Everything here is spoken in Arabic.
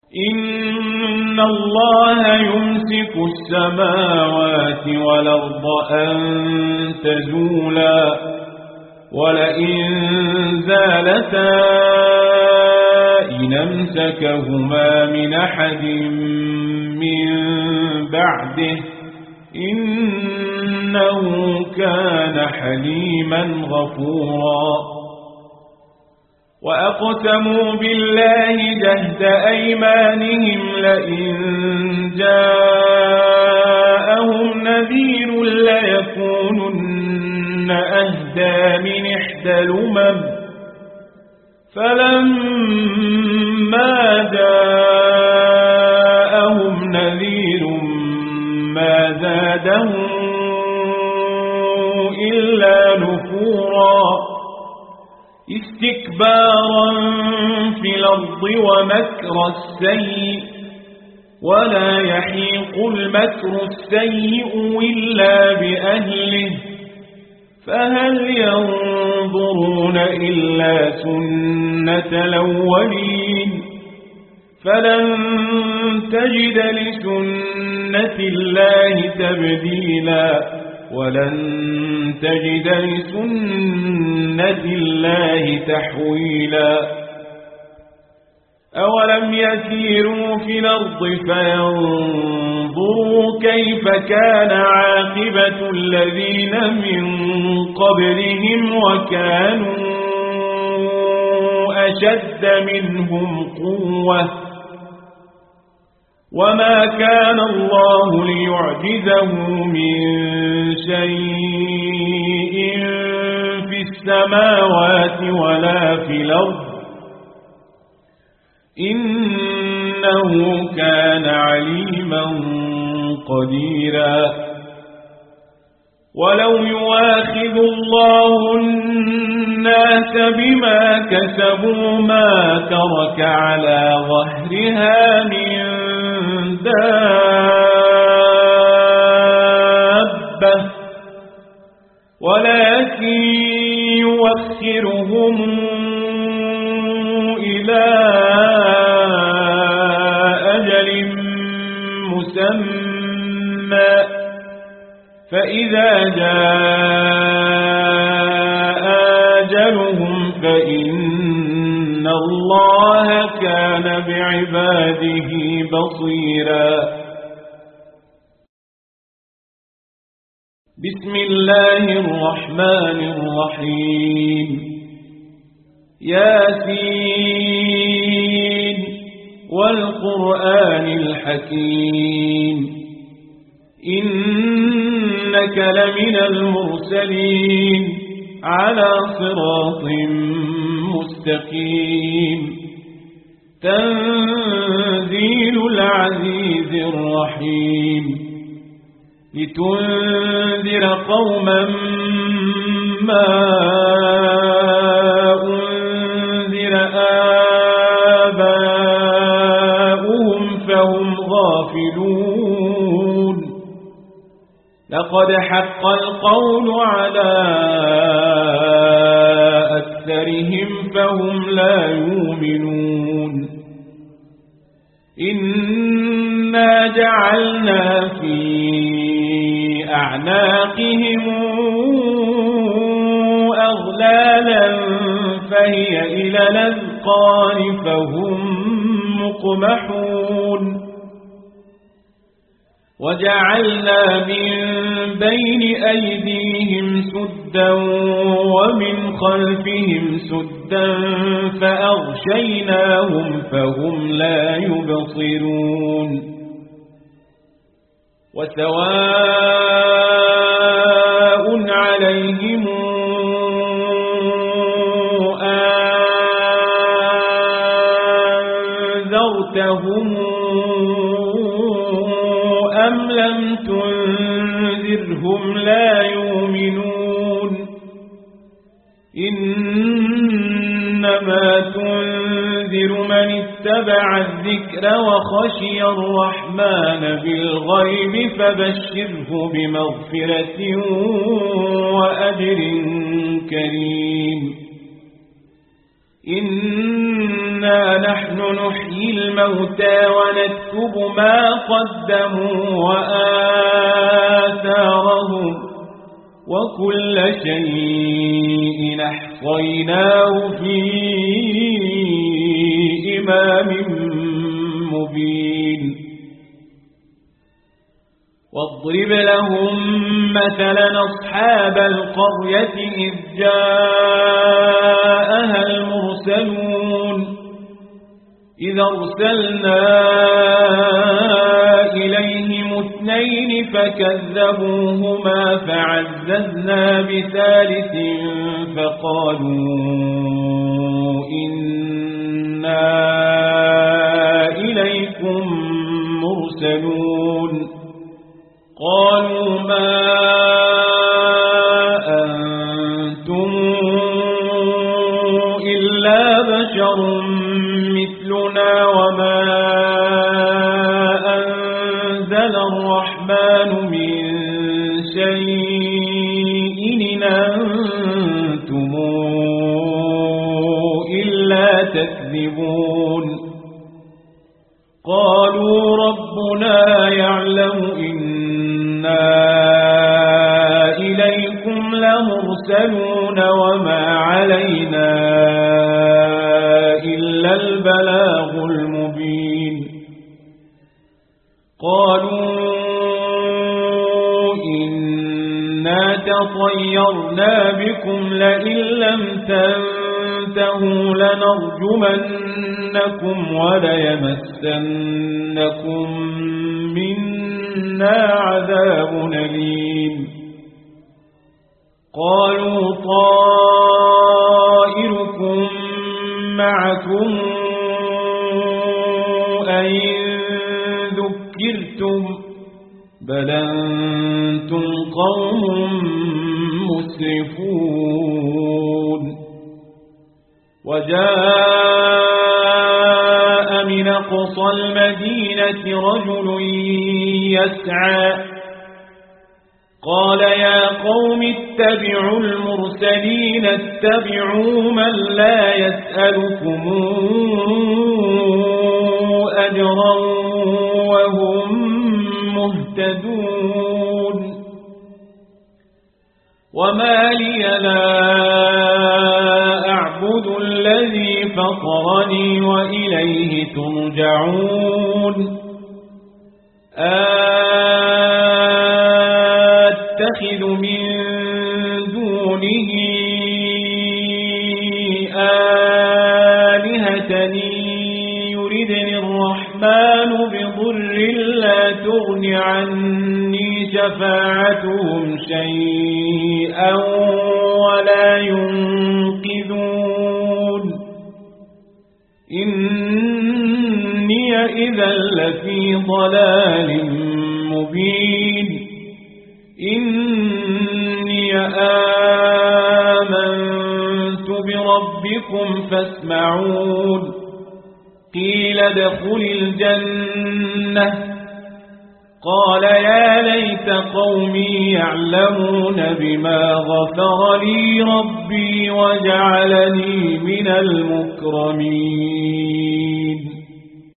إن الله يمسك السماوات والأرض أن تزولا ولئن زالتا إن أمسكهما من أحد من بعده إنه كان حليما غفورا وأقسموا بالله جهد أيمانهم لئن جاءهم نذير ليكونن أهدى من إحدى الأمم فلما جاءهم نذير ما زادهم إلا نفورا استكبارا في الأرض ومكر السيء ولا يحيق المكر السيء إلا بأهله فهل ينظرون إلا سنة الأولين فلن تجد لسنة الله تبديلا ولن تجد لسنة الله تحويلا أولم يسيروا في الأرض فينظروا كيف كان عاقبة الذين من قبلهم وكانوا أشد منهم قوة وما كان الله ليعجزه من شيء في السماوات ولا في الأرض إنه كان عليما قديرا ولو يواخذ الله الناس بما كسبوا ما ترك على ظهرها من دابة ولكن يوخرهم إلى أجل مسمى فإذا جاء أجلهم فإن الله كان بعباده بصيرا بسم الله الرحمن الرحيم ياسين والقرآن الحكيم إنك لمن المرسلين على صراط مستقيم تنزيل العزيز الرحيم لتنذر قوما ما أنذر آباؤهم فهم غافلون لقد حق القول على أكثرهم فهم لا يؤمنون إنا جعلنا في أعناقهم أغلالا فهي إلى الأذقان فهم مقمحون وجعلنا من بين أيديهم سدا ومن خلفهم سدا فأغشيناهم فهم لا يبصرون وسواء عليهم أنذرتهم أم لم تنذرهم لا يؤمنون إنما تنذر من اتبع الذكر وخشي الرحمن بالغيب فبشره بمغفرة وأجر كريم إنا نحن نحيي الموتى ونكتب ما قدموا وآثارهم وكل شيء أحصيناه في إمام مبين واضرب لهم مثلا أصحاب القرية إذ جاءها المرسلون إذ أرسلنا إليهم 2 فكذبوهما فعززنا بثالث فقالوا إنا إليكم مرسلون قالوا ما أنتم إلا بشر مثلنا وما أنزل الرحمن من شيء إن أنتم إلا تكذبون قالوا ربنا يعلم إنا إليكم لمرسلون وما علينا إلا البلاغ المبين قالوا إنا تطيرنا بكم لئن لم تنتهوا لنرجمنكم وليمسنكم منا عذاب أليم قالوا طائركم معكم أئن ذكرتم بل أنتم قوم مسرفون وجاء من أقصى المدينة رجل يسعى قال يا قوم اتبعوا المرسلين اتبعوا من لا يسألكم أجرا وهم مهتدون وما لي لا أعبد الذي فطرني وإليه ترجعون أتخذ من دونه آلهة يردني الرحمن بضر لا تغن عني شفاعتهم شيئا ولا ينقذون إني إذا لفي ضلال مبين إني آمنت بربكم فاسمعون قيل ادخل الجنة قال يا ليت قومي يعلمون بما غفر لي ربي وجعلني من المكرمين